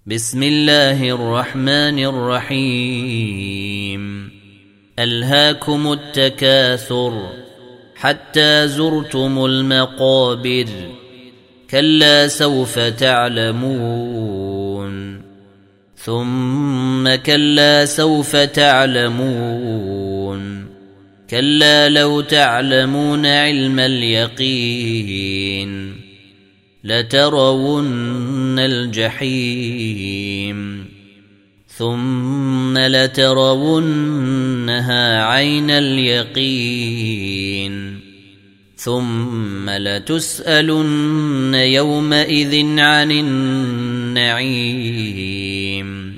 بسم الله الرحمن الرحيم ألهاكم التكاثر حتى زرتم المقابر كلا سوف تعلمون ثم كلا سوف تعلمون كلا لو تعلمون علم اليقين لترون الجحيم ثم لترونها عين اليقين ثم لتسألن يومئذ عن النعيم